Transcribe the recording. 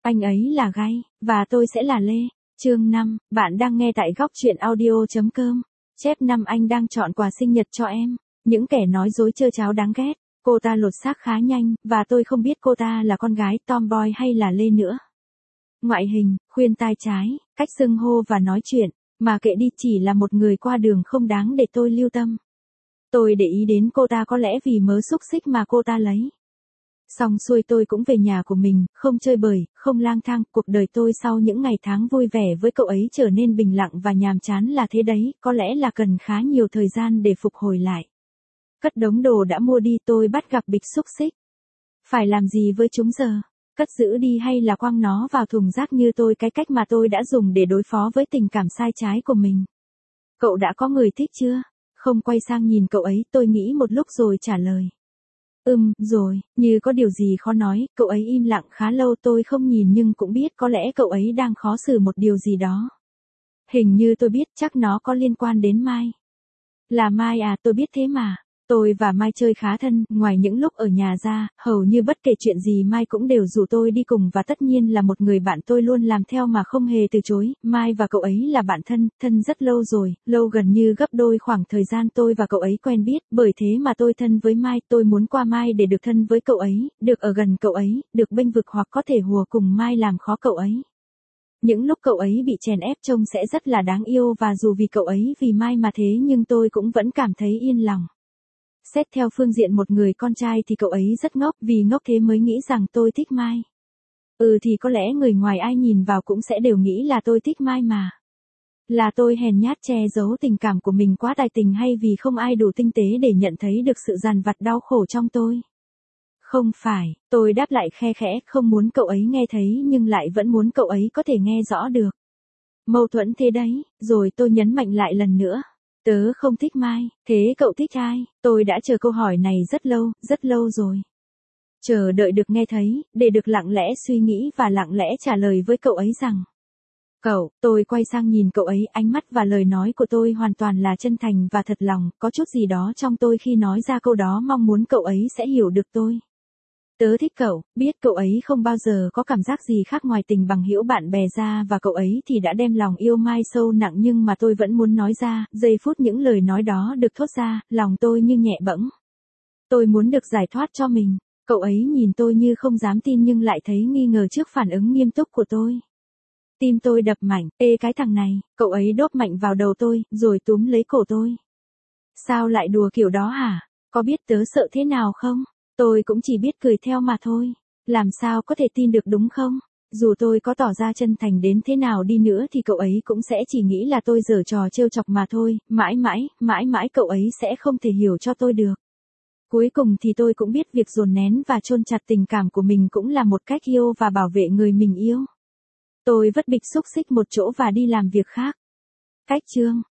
Anh ấy là Gai, và tôi sẽ là Lê. Chương 5, bạn đang nghe tại góc truyện audio.com. Chép 5 anh đang chọn quà sinh nhật cho em. Những kẻ nói dối trơ tráo đáng ghét. Cô ta lột xác khá nhanh, và tôi không biết cô ta là con gái tomboy hay là Lê nữa. Ngoại hình, khuyên tai trái, cách xưng hô và nói chuyện, mà kệ đi, chỉ là một người qua đường không đáng để tôi lưu tâm. Tôi để ý đến cô ta có lẽ vì mớ xúc xích mà cô ta lấy. Xong xuôi tôi cũng về nhà của mình, không chơi bời, không lang thang, cuộc đời tôi sau những ngày tháng vui vẻ với cậu ấy trở nên bình lặng và nhàm chán là thế đấy, có lẽ là cần khá nhiều thời gian để phục hồi lại. Cất đống đồ đã mua đi, tôi bắt gặp bịch xúc xích. Phải làm gì với chúng giờ? Cất giữ đi hay là quăng nó vào thùng rác như tôi, cái cách mà tôi đã dùng để đối phó với tình cảm sai trái của mình? Cậu đã có người thích chưa? Không quay sang nhìn cậu ấy, tôi nghĩ một lúc rồi trả lời. Rồi, như có điều gì khó nói, cậu ấy im lặng khá lâu, tôi không nhìn nhưng cũng biết có lẽ cậu ấy đang khó xử một điều gì đó. Hình như tôi biết, chắc nó có liên quan đến Mai. Là Mai à, tôi biết thế mà. Tôi và Mai chơi khá thân, ngoài những lúc ở nhà ra, hầu như bất kể chuyện gì Mai cũng đều rủ tôi đi cùng, và tất nhiên là một người bạn tôi luôn làm theo mà không hề từ chối. Mai và cậu ấy là bạn thân rất lâu rồi, lâu gần như gấp đôi khoảng thời gian tôi và cậu ấy quen biết, bởi thế mà tôi thân với Mai, tôi muốn qua Mai để được thân với cậu ấy, được ở gần cậu ấy, được bênh vực hoặc có thể hùa cùng Mai làm khó cậu ấy. Những lúc cậu ấy bị chèn ép trông sẽ rất là đáng yêu, và dù vì cậu ấy vì Mai mà thế nhưng tôi cũng vẫn cảm thấy yên lòng. Xét theo phương diện một người con trai thì cậu ấy rất ngốc, vì ngốc thế mới nghĩ rằng tôi thích Mai. Thì có lẽ người ngoài ai nhìn vào cũng sẽ đều nghĩ là tôi thích Mai mà. Là tôi hèn nhát che giấu tình cảm của mình quá tài tình, hay vì không ai đủ tinh tế để nhận thấy được sự dằn vặt đau khổ trong tôi? Không phải, tôi đáp lại khe khẽ, không muốn cậu ấy nghe thấy nhưng lại vẫn muốn cậu ấy có thể nghe rõ được. Mâu thuẫn thế đấy, rồi tôi nhấn mạnh lại lần nữa. Tớ không thích Mai, thế cậu thích ai? Tôi đã chờ câu hỏi này rất lâu rồi. Chờ đợi được nghe thấy, để được lặng lẽ suy nghĩ và lặng lẽ trả lời với cậu ấy rằng. Tôi quay sang nhìn cậu ấy, ánh mắt và lời nói của tôi hoàn toàn là chân thành và thật lòng, có chút gì đó trong tôi khi nói ra câu đó mong muốn cậu ấy sẽ hiểu được tôi. Tớ thích cậu, biết cậu ấy không bao giờ có cảm giác gì khác ngoài tình bằng hữu bạn bè ra, và cậu ấy thì đã đem lòng yêu Mai sâu nặng, nhưng mà tôi vẫn muốn nói ra, giây phút những lời nói đó được thốt ra, lòng tôi như nhẹ bẫng. Tôi muốn được giải thoát cho mình. Cậu ấy nhìn tôi như không dám tin nhưng lại thấy nghi ngờ trước phản ứng nghiêm túc của tôi. Tim tôi đập mạnh, cái thằng này, cậu ấy đốp mạnh vào đầu tôi, rồi túm lấy cổ tôi. Sao lại đùa kiểu đó hả? Có biết tớ sợ thế nào không? Tôi cũng chỉ biết cười theo mà thôi. Làm sao có thể tin được đúng không? Dù tôi có tỏ ra chân thành đến thế nào đi nữa thì cậu ấy cũng sẽ chỉ nghĩ là tôi giở trò trêu chọc mà thôi. Mãi mãi cậu ấy sẽ không thể hiểu cho tôi được. Cuối cùng thì tôi cũng biết việc dồn nén và chôn chặt tình cảm của mình cũng là một cách yêu và bảo vệ người mình yêu. Tôi vứt bịch xúc xích một chỗ và đi làm việc khác. Cách chương